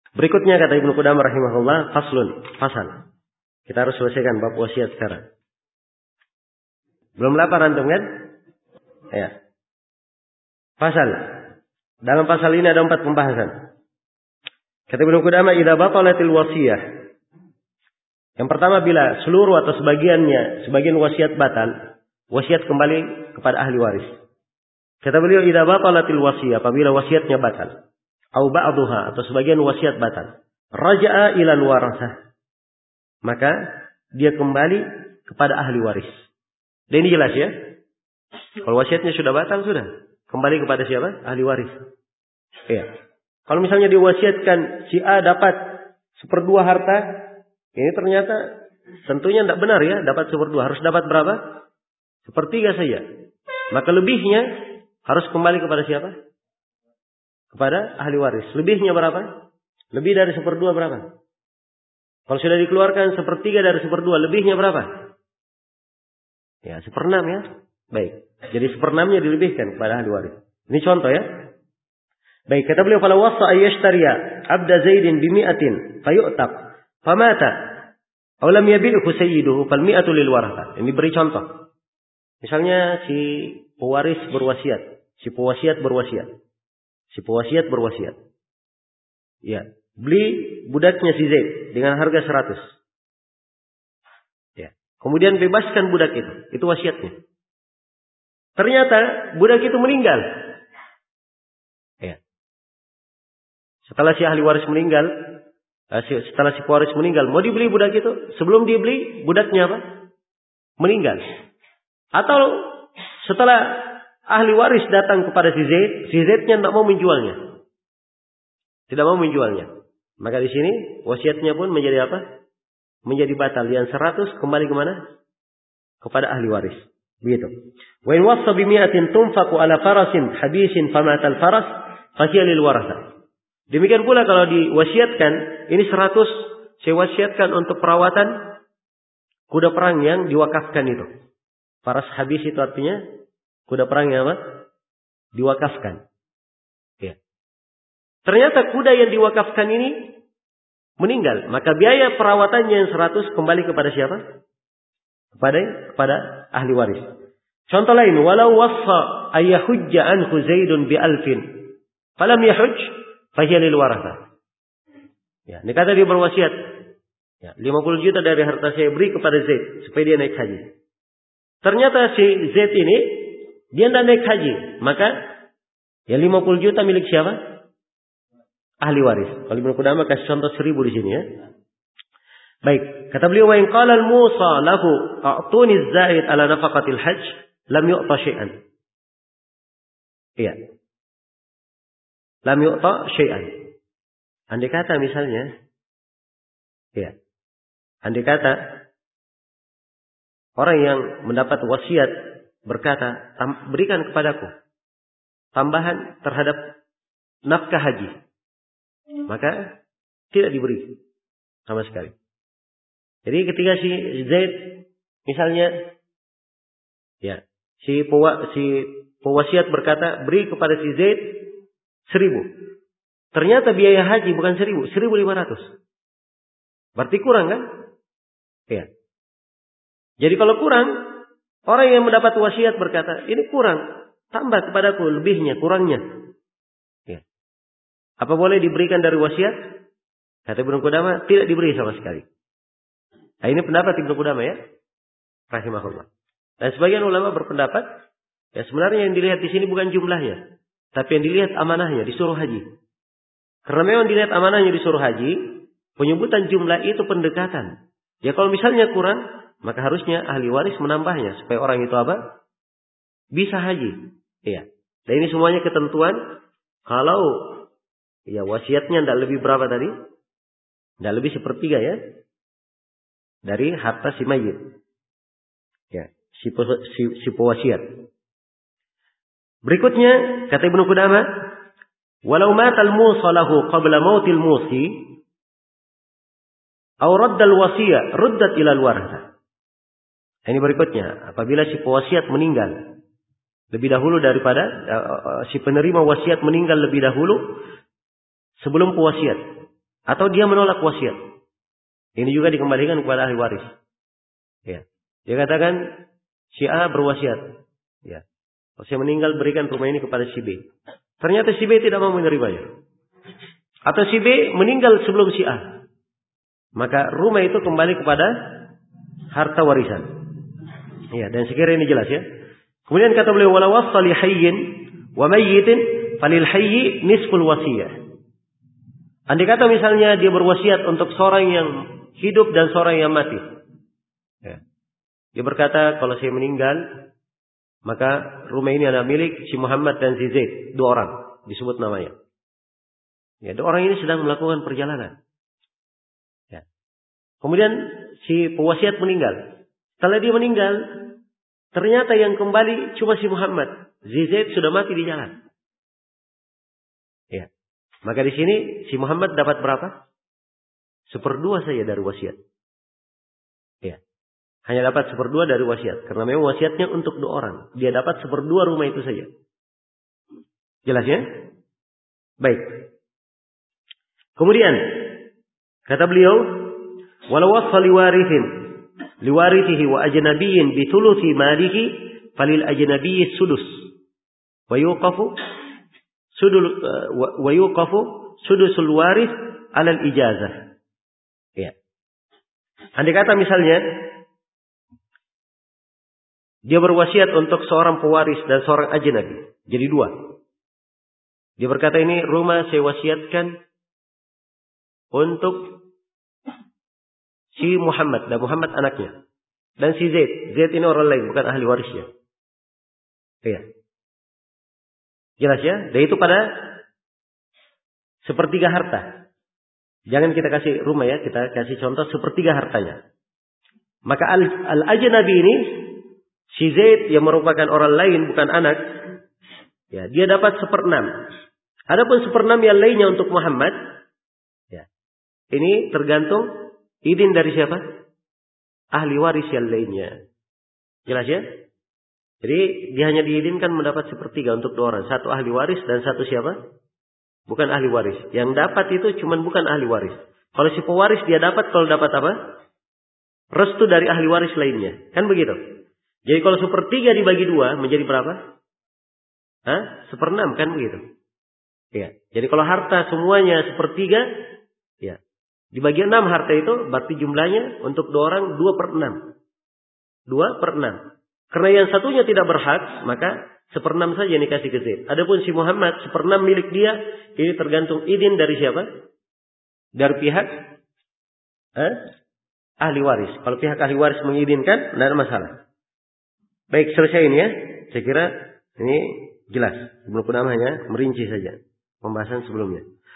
Berikutnya kata Ibnu Qudamah rahimahullah, fasal. Kita harus selesaikan bab wasiat sekarang. Belum lapar antum kan? Ya. Fasal. Dalam pasal ini ada 4 pembahasan. Kata Ibnu Qudamah, idza batalatil wasiyah. Yang pertama, bila seluruh atau sebagian wasiat batal, wasiat kembali kepada ahli waris. Kata beliau, idza batalatil wasiyah, apabila wasiatnya batal, au ba'dhuha, atau sebagian wasiat batal, raja'a ilal warasah, maka dia kembali kepada ahli waris. Dan ini jelas ya. Kalau wasiatnya sudah batal, sudah kembali kepada siapa? Ahli waris. Iya. Kalau misalnya diwasiatkan si A dapat 1/2 harta, ini ternyata tentunya tidak benar ya, dapat 1/2, harus dapat berapa? 1/3 saja. Maka lebihnya harus kembali kepada siapa? Kepada ahli waris. Lebihnya berapa? Lebih dari 1/2 berapa? Kalau sudah dikeluarkan 1/3 dari 1/2, lebihnya berapa? Ya, 1/6 ya. Baik. Jadi 1/6-nya dilebihkan kepada ahli waris. Ini contoh ya. Baik, kata beliau, "Fala wasa ayyashtariya 'abda Zaidin bi 100 fayu'taq famata aw lam yabi'hu sayyiduhu fal 100 lil waratha." Ini beri contoh. Misalnya si pewaris berwasiat, si pewasiat berwasiat. Ya, beli budaknya si Zaid dengan harga 100. Ya. Kemudian bebaskan budak itu wasiatnya. Ternyata budak itu meninggal. Ya. Setelah si ahli waris meninggal, setelah si pewaris meninggal, mau dibeli budak itu, sebelum dibeli budaknya apa? Meninggal. Atau setelah ahli waris datang kepada si Zaidnya tidak mau menjualnya. Tidak mau menjualnya. Maka di sini wasiatnya pun menjadi apa? Menjadi batal. Yang 100 kembali kemana? Kepada ahli waris. Begitu. Wa in wassa bi 100 tunfaqu ala farasin habisin famatal faras fahiya lil waratha. Demikian pula kalau diwasiatkan, ini 100 saya wasiatkan untuk perawatan kuda perang yang diwakafkan itu. Faras habis itu artinya kuda perang yang apa? Diwakafkan. Ya. Ternyata kuda yang diwakafkan ini meninggal. Maka biaya perawatannya yang 100 kembali kepada siapa? Kepada ahli waris. Contoh lain. Walau wassa ayyahujja anhu Zaidun bi 1,000. Falam yahuj. Fahiya lil waratha. Ya, ini kata dia berwasiat. Ya, 50 juta dari harta saya beri kepada Zaid supaya dia naik haji. Ternyata si Zaid ini dia tidak naik haji, maka ya 50 juta milik siapa? Ahli waris. Kalau Ibnu Qudamah kasih contoh 1.000 di sini ya. Baik, kata beliau, wa in qala al-musa lahu a'tuni az-zaid ala nafaqatil hajj lam yu'ta syai'an. Iya. Lam yu'ta syai'an. Andai kata misalnya, ya. Andai kata orang yang mendapat wasiat berkata, berikan kepadaku tambahan terhadap nafkah haji. Maka tidak diberi sama sekali. Jadi ketika si Zaid misalnya, ya, si pewasiat berkata, beri kepada si Zaid 1.000. Ternyata biaya haji bukan 1.000, 1.500. Berarti kurang kan? Ya. Jadi kalau kurang, orang yang mendapat wasiat berkata, ini kurang, tambah kepadaku lebihnya, kurangnya. Ya. Apa boleh diberikan dari wasiat? Kata Ibnu Qudamah, tidak diberi sama sekali. Nah, ini pendapat Ibnu Qudamah ya, rahimahullah. Dan sebagian ulama berpendapat, ya sebenarnya yang dilihat di sini bukan jumlahnya, tapi yang dilihat amanahnya, disuruh haji. Karena memang dilihat amanahnya disuruh haji, penyebutan jumlah itu pendekatan. Ya kalau misalnya kurang, maka harusnya ahli waris menambahnya supaya orang itu apa? Bisa haji. Iya. Dan ini semuanya ketentuan kalau ya wasiatnya tidak lebih berapa tadi? Tidak lebih 1/3 ya. Dari harta si mayit. Ya, si pewasiat. Berikutnya kata Ibnu Qudamah, walau matal musa lahu qabla mautil musi aw radda al-wasiyah ruddat ila al-waratha. Ini berikutnya, apabila si pewasiat meninggal lebih dahulu daripada si penerima wasiat meninggal lebih dahulu sebelum pewasiat. Atau dia menolak wasiat. Ini juga dikembalikan kepada ahli waris. Ya. Dia katakan si A berwasiat. Ya. Kalau saya meninggal berikan rumah ini kepada si B. Ternyata si B tidak mau menerimanya. Atau si B meninggal sebelum si A. Maka rumah itu kembali kepada harta warisan. Ya, dan sekiranya ini jelas ya. Kemudian kata beliau wala wassa li hayyin wa mayyitin falil hayyi nisful wasiyah. Andai kata misalnya dia berwasiat untuk seorang yang hidup dan seorang yang mati. Ya. Dia berkata kalau saya meninggal maka rumah ini adalah milik si Muhammad dan si Zaid, 2 orang disebut namanya. Ya, 2 orang ini sedang melakukan perjalanan. Ya. Kemudian si pewasiat meninggal. Setelah dia meninggal, ternyata yang kembali cuma si Muhammad. Si Zaid sudah mati di jalan. Ya. Maka di sini si Muhammad dapat berapa? 1/2 saja dari wasiat. Ya. Hanya dapat 1/2 dari wasiat. Karena memang wasiatnya untuk 2 orang. Dia dapat 1/2 rumah itu saja. Jelas ya? Baik. Kemudian kata beliau, walau wassa liwarithihi wa ajnabiyyin bi thuluthi malihi falil ajnabiyyi sudus wa yuqafu sudusul waris alal ijazah. Ya. Andai kata misalnya dia berwasiat untuk seorang pewaris dan seorang ajnabi, jadi 2. Dia berkata ini rumah saya wasiatkan untuk si Muhammad dan Muhammad anaknya dan si Zaid. Zaid ini orang lain bukan ahli warisnya. Iya. Jelas ya? Dan itu pada 1/3 harta. Jangan kita kasih rumah ya, kita kasih contoh 1/3 hartanya. Maka al-ajnabi ini si Zaid yang merupakan orang lain bukan anak, ya, dia dapat 1/6. Adapun 1/6 yang lainnya untuk Muhammad, ya. Ini tergantung izin dari siapa? Ahli waris yang lainnya. Jelas ya? Jadi dia hanya diizinkan mendapat 1/3 untuk 2 orang. 1 ahli waris dan 1 siapa? Bukan ahli waris. Yang dapat itu cuma bukan ahli waris. Kalau si pewaris dia dapat, kalau dapat apa? Restu dari ahli waris lainnya. Kan begitu? Jadi kalau 1/3 dibagi 2 menjadi berapa? 1/6 kan begitu? Ya. Jadi kalau harta semuanya 1/3, ya. Dibagi 6 harta itu berarti jumlahnya untuk 2 orang 2/6. 2/6. Karena yang satunya tidak berhak, maka 1/6 saja yang dikasih ke Zaid. Adapun si Muhammad 1/6 milik dia, ini tergantung izin dari siapa? Dari pihak ahli waris. Kalau pihak ahli waris mengizinkan, tidak ada masalah. Baik, selesai ini ya. Saya kira ini jelas. Sebelum hanya merinci saja pembahasan sebelumnya.